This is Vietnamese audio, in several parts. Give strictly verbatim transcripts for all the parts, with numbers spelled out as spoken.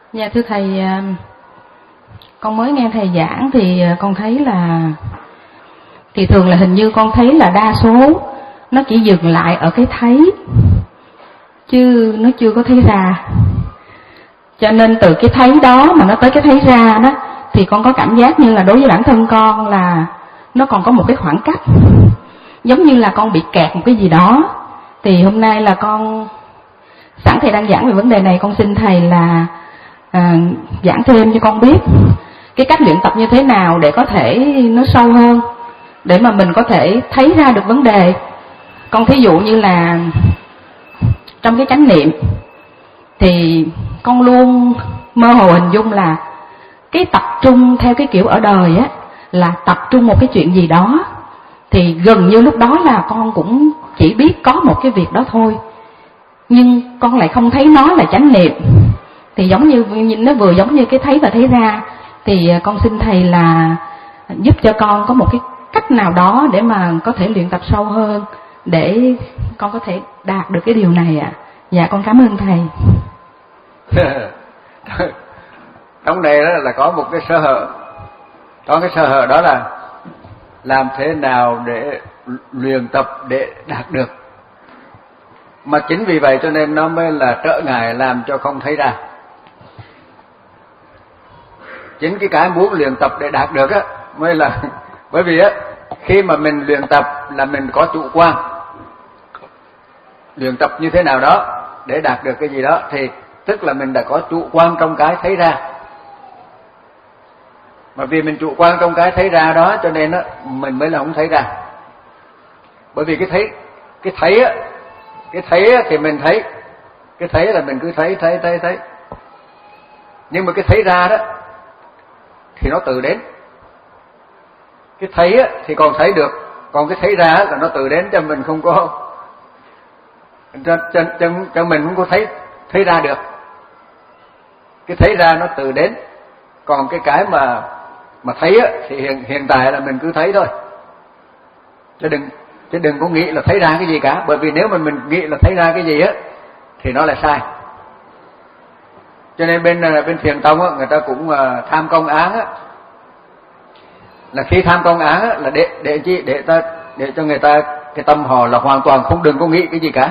Dạ thưa thầy, con mới nghe thầy giảng thì con thấy là thì thường là hình như con thấy là đa số nó chỉ dừng lại ở cái thấy chứ nó chưa có thấy ra. Cho nên từ cái thấy đó mà nó tới cái thấy ra đó thì con có cảm giác như là đối với bản thân con là nó còn có một cái khoảng cách, giống như là con bị kẹt một cái gì đó. Thì hôm nay là con sẵn thầy đang giảng về vấn đề này, con xin thầy là à, giảng thêm cho con biết cái cách luyện tập như thế nào để có thể nó sâu hơn, để mà mình có thể thấy ra được vấn đề. Con thí dụ như là trong cái chánh niệm thì con luôn mơ hồ hình dung là cái tập trung theo cái kiểu ở đời á, là tập trung một cái chuyện gì đó, thì gần như lúc đó là con cũng chỉ biết có một cái việc đó thôi, nhưng con lại không thấy nó là chánh niệm. Thì giống như nó vừa giống như cái thấy và thấy ra, thì con xin thầy là giúp cho con có một cái cách nào đó để mà có thể luyện tập sâu hơn, để con có thể đạt được cái điều này ạ. À. Dạ con cảm ơn thầy. Trong này đó là có một cái sơ hở. Có cái sơ hở đó là làm thế nào để luyện tập để đạt được. Mà chính vì vậy cho nên nó mới là trở ngại làm cho không thấy ra. Chính cái cái muốn luyện tập để đạt được á mới là, bởi vì á khi mà mình luyện tập là mình có chủ quan, luyện tập như thế nào đó để đạt được cái gì đó thì tức là mình đã có chủ quan trong cái thấy ra. Mà vì mình chủ quan trong cái thấy ra đó cho nên á mình mới là không thấy ra. Bởi vì cái thấy cái thấy á cái thấy á thì mình thấy, cái thấy là mình cứ thấy thấy thấy thấy. Nhưng mà cái thấy ra đó thì nó tự đến. Cái thấy á thì còn thấy được, còn cái thấy ra là nó tự đến, cho mình không có cho, cho, cho, cho mình không có thấy thấy ra được. Cái thấy ra nó tự đến, còn cái cái mà mà thấy á thì hiện hiện tại là mình cứ thấy thôi, chứ đừng chứ đừng có nghĩ là thấy ra cái gì cả. Bởi vì nếu mà mình nghĩ là thấy ra cái gì á thì nó là sai. Cho nên bên bên thiền tông á, người ta cũng tham công án á, là khi tham công án á, là để để chi để ta để cho người ta cái tâm họ là hoàn toàn không đừng có nghĩ cái gì cả,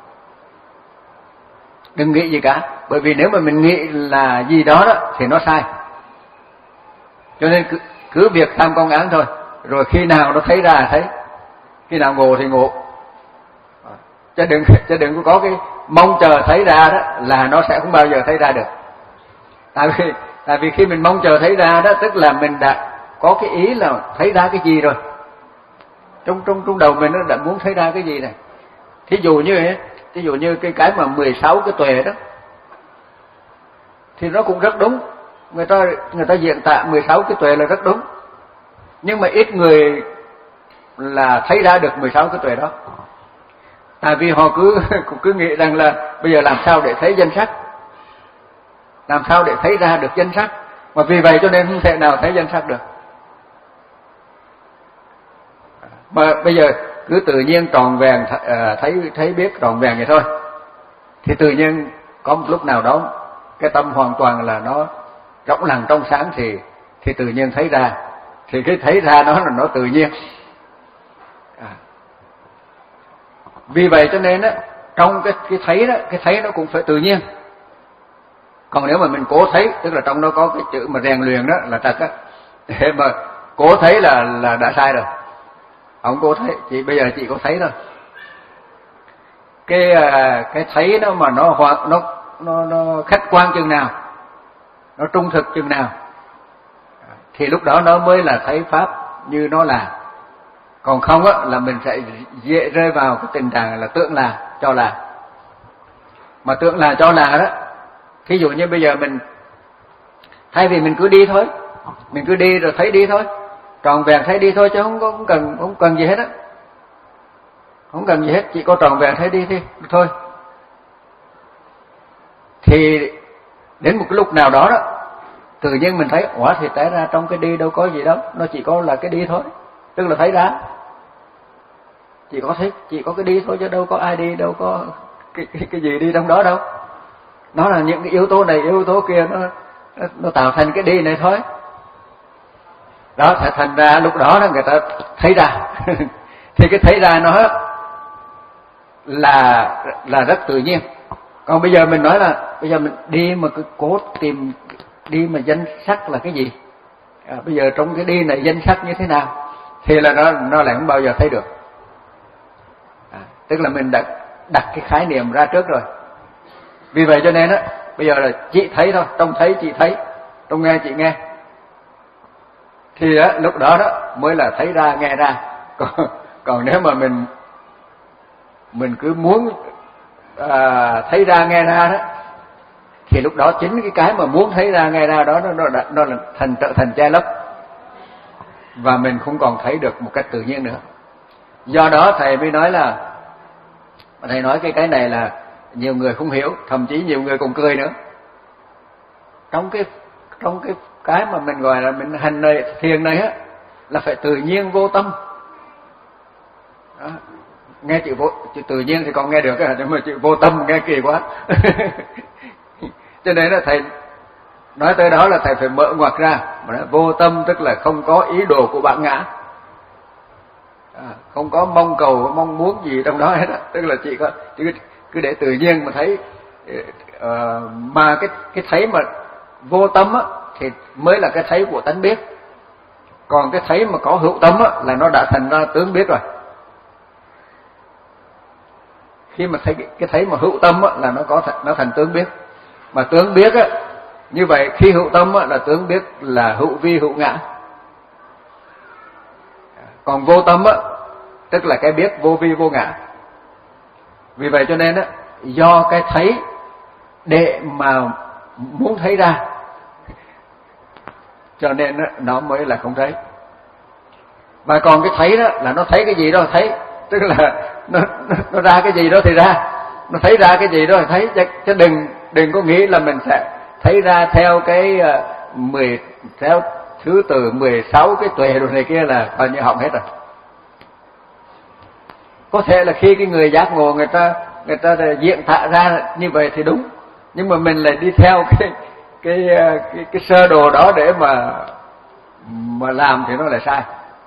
đừng nghĩ gì cả. Bởi vì nếu mà mình nghĩ là gì đó đó thì nó sai. Cho nên cứ, cứ việc tham công án thôi, rồi khi nào nó thấy ra thấy, khi nào ngộ thì ngộ. Chứ đừng chứ đừng có cái mong chờ thấy ra đó là nó sẽ không bao giờ thấy ra được. Tại vì tại vì khi mình mong chờ thấy ra đó tức là mình đã có cái ý là thấy ra cái gì rồi. Trong trong trong đầu mình nó đã muốn thấy ra cái gì này. Thí dụ như thí dụ như cái cái mà mười sáu cái tuệ đó thì nó cũng rất đúng. Người ta người ta diễn tả mười sáu cái tuệ là rất đúng. Nhưng mà ít người là thấy ra được mười sáu cái tuệ đó. Tại vì họ cứ cứ nghĩ rằng là bây giờ làm sao để thấy danh sắc, làm sao để thấy ra được danh sắc, mà vì vậy cho nên không thể nào thấy danh sắc được. Mà bây giờ cứ tự nhiên tròn vẹn thấy thấy biết tròn vẹn vậy thôi, thì tự nhiên có một lúc nào đó cái tâm hoàn toàn là nó trong lặng trong sáng thì thì tự nhiên thấy ra, thì cái thấy ra đó là nó tự nhiên. À. Vì vậy cho nên á trong cái cái thấy đó, cái thấy nó cũng phải tự nhiên. Còn nếu mà mình cố thấy, tức là trong đó có cái chữ mà rèn luyện đó là trật á, để mà cố thấy là là đã sai rồi. Không cố thấy, chị bây giờ chị có thấy thôi. Cái cái thấy nó mà nó nó nó nó khách quan chừng nào, nó trung thực chừng nào, thì lúc đó nó mới là thấy pháp như nó là. Còn không á là mình sẽ dễ rơi vào cái tình trạng là tưởng là cho là. Mà tưởng là cho là đó, thí dụ như bây giờ mình thay vì mình cứ đi thôi, mình cứ đi rồi thấy đi thôi, tròn vẹn thấy đi thôi, chứ không có không cần không cần gì hết á, không cần gì hết, chỉ có tròn vẹn thấy đi thì thôi. Thì đến một cái lúc nào đó đó tự nhiên mình thấy ủa thì té ra trong cái đi đâu có gì đâu, nó chỉ có là cái đi thôi, tức là thấy ra chỉ có thấy chỉ có cái đi thôi, chứ đâu có ai đi, đâu có cái cái, cái gì đi trong đó đâu. Nó là những cái yếu tố này yếu tố kia nó nó, nó tạo thành cái đi này thôi. Đó sẽ thành ra lúc đó người ta thấy ra thì cái thấy ra nó là là rất tự nhiên. Còn bây giờ mình nói là bây giờ mình đi mà cứ cố tìm đi mà danh sắc là cái gì, à, bây giờ trong cái đi này danh sắc như thế nào thì là nó nó lại không bao giờ thấy được. À, tức là mình đã đặt cái khái niệm ra trước rồi. Vì vậy cho nên á bây giờ là chị thấy thôi, trông thấy chị thấy, trông nghe chị nghe, thì á lúc đó đó mới là thấy ra nghe ra. Còn còn nếu mà mình mình cứ muốn à, thấy ra nghe ra đó thì lúc đó chính cái cái mà muốn thấy ra nghe ra đó nó nó, nó là thành trở thành che lấp, và mình không còn thấy được một cách tự nhiên nữa. Do đó thầy mới nói là, thầy nói cái cái này là nhiều người không hiểu, thậm chí nhiều người còn cười nữa. Trong cái trong cái cái mà mình gọi là mình hành này thiền này á là phải tự nhiên vô tâm. Đó. Nghe chữ vô chữ tự nhiên thì còn nghe được á, nhưng mà chữ vô tâm nghe kỳ quá. Cho nên là thầy nói tới đó là thầy phải mở ngoặt ra, mà nói vô tâm tức là không có ý đồ của bản ngã, à, không có mong cầu mong muốn gì trong đó hết á, tức là chỉ có chỉ cứ để tự nhiên mà thấy. Uh, mà cái cái thấy mà vô tâm á thì mới là cái thấy của tánh biết. Còn cái thấy mà có hữu tâm á là nó đã thành ra tướng biết rồi. Khi mà thấy cái thấy mà hữu tâm á là nó có nó thành tướng biết. Mà tướng biết á, như vậy khi hữu tâm á là tướng biết là hữu vi hữu ngã. Còn vô tâm á tức là cái biết vô vi vô ngã. Vì vậy cho nên á, do cái thấy để mà muốn thấy ra, cho nên á, nó mới là không thấy. Và còn cái thấy đó là nó thấy cái gì đó thấy, tức là nó, nó, nó ra cái gì đó thì ra, nó thấy ra cái gì đó thì thấy, chứ, chứ đừng đừng có nghĩ là mình sẽ thấy ra theo cái uh, mười theo thứ từ mười sáu cái tuệ rồi này kia là coi như hỏng hết rồi. Có thể là khi cái người giác ngộ người ta người ta diễn tả ra như vậy thì đúng, nhưng mà mình lại đi theo cái cái cái, cái sơ đồ đó để mà mà làm thì nó lại sai.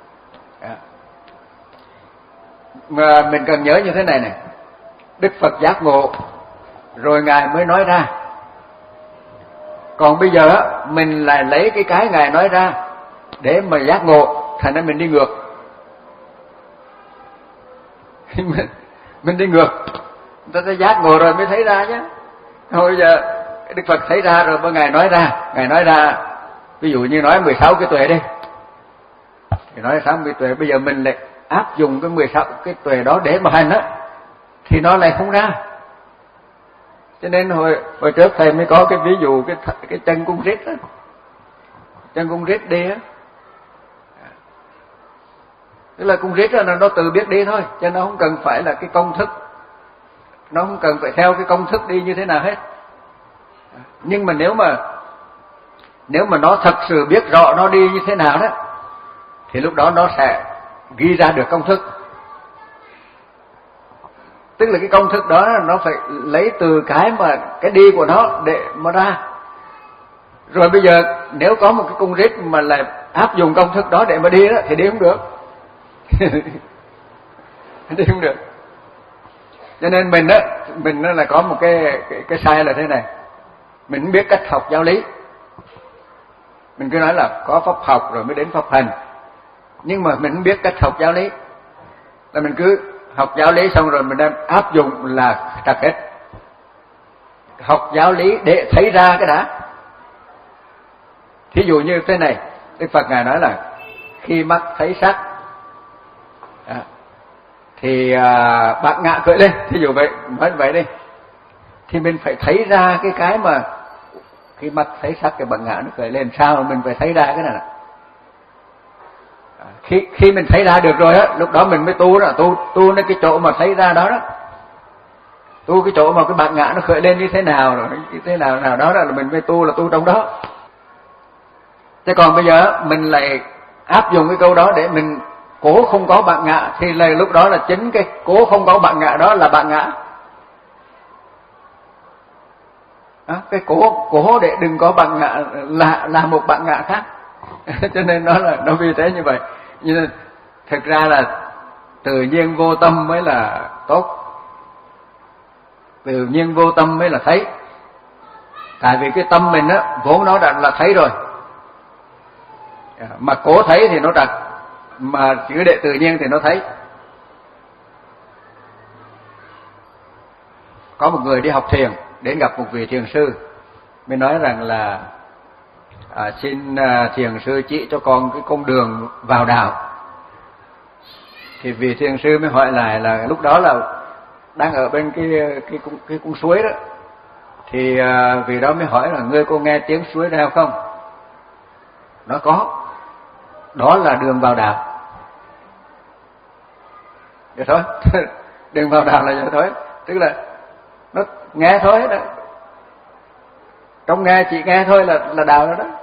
Mà mình cần nhớ như thế này này, Đức Phật giác ngộ rồi Ngài mới nói ra. Còn bây giờ mình lại lấy cái cái Ngài nói ra để mà giác ngộ, thành ra mình đi ngược. mình, mình đi ngược, người ta giác ngộ rồi mới thấy ra chứ. Thôi giờ Đức Phật thấy ra rồi mới Ngài nói ra. Ngài nói ra, ví dụ như nói mười sáu cái tuệ đi, thì nói sáu mươi tuệ, bây giờ mình lại áp dụng cái mười sáu cái tuệ đó để mà hành á thì nó lại không ra. Cho nên hồi hồi trước thầy mới có cái ví dụ cái cái chân cung rít á, chân cung rít đi á, tức là cung rít là nó tự biết đi thôi, cho nó không cần phải là cái công thức, nó không cần phải theo cái công thức đi như thế nào hết. Nhưng mà nếu mà nếu mà nó thật sự biết rõ nó đi như thế nào đó thì lúc đó nó sẽ ghi ra được công thức. Tức là cái công thức đó nó phải lấy từ cái mà cái đi của nó để mà ra. Rồi bây giờ nếu có một cái cung rít mà lại áp dụng công thức đó để mà đi đó thì đi không được. Đi không được. Cho nên mình á, mình là có một cái, cái cái sai là thế này. Mình không biết cách học giáo lý. Mình cứ nói là có pháp học rồi mới đến pháp hành. Nhưng mà mình không biết cách học giáo lý. Là mình cứ học giáo lý xong rồi mình đem áp dụng là trật hết. Học giáo lý để thấy ra cái đã. Thí dụ như thế này, Đức Phật Ngài nói là khi mắt thấy sắc à, thì à, bạn ngạ khởi lên. Thí dụ vậy, nói vậy đi. Thì mình phải thấy ra cái cái mà khi mắt thấy sắc cái bạn ngạ nó khởi lên, sao mà mình phải thấy ra cái này nè. Khi khi mình thấy ra được rồi á, lúc đó mình mới tu đó, tu tu đến cái chỗ mà thấy ra đó đó. Tu cái chỗ mà cái bạn ngã nó khởi lên như thế nào rồi, như thế nào nào đó là mình mới tu, là tu trong đó. Thế còn bây giờ mình lại áp dụng cái câu đó để mình cố không có bạn ngã, thì là lúc đó là chính cái cố không có bạn ngã đó là bạn ngã. À, cái cố cố để đừng có bạn ngã là là một bạn ngã khác. Cho nên nó là nó vì thế như vậy. Nhưng thực ra là tự nhiên vô tâm mới là tốt, tự nhiên vô tâm mới là thấy. Tại vì cái tâm mình á vốn nó đã là thấy rồi, mà cố thấy thì nó trật, mà cứ để tự nhiên thì nó thấy. Có một người đi học thiền đến gặp một vị thiền sư, mới nói rằng là à, xin à, thiền sư chỉ cho con cái con đường vào đạo. Thì vị thiền sư mới hỏi lại là lúc đó là đang ở bên cái cái cái, cái cung suối đó, thì à, vị đó mới hỏi là ngươi có nghe tiếng suối reo không? Nó có, đó là đường vào đạo. Vậy thôi, đường vào đạo là vậy thôi, tức là nó nghe thôi đó, trong nghe chỉ nghe thôi là là đạo đó đó.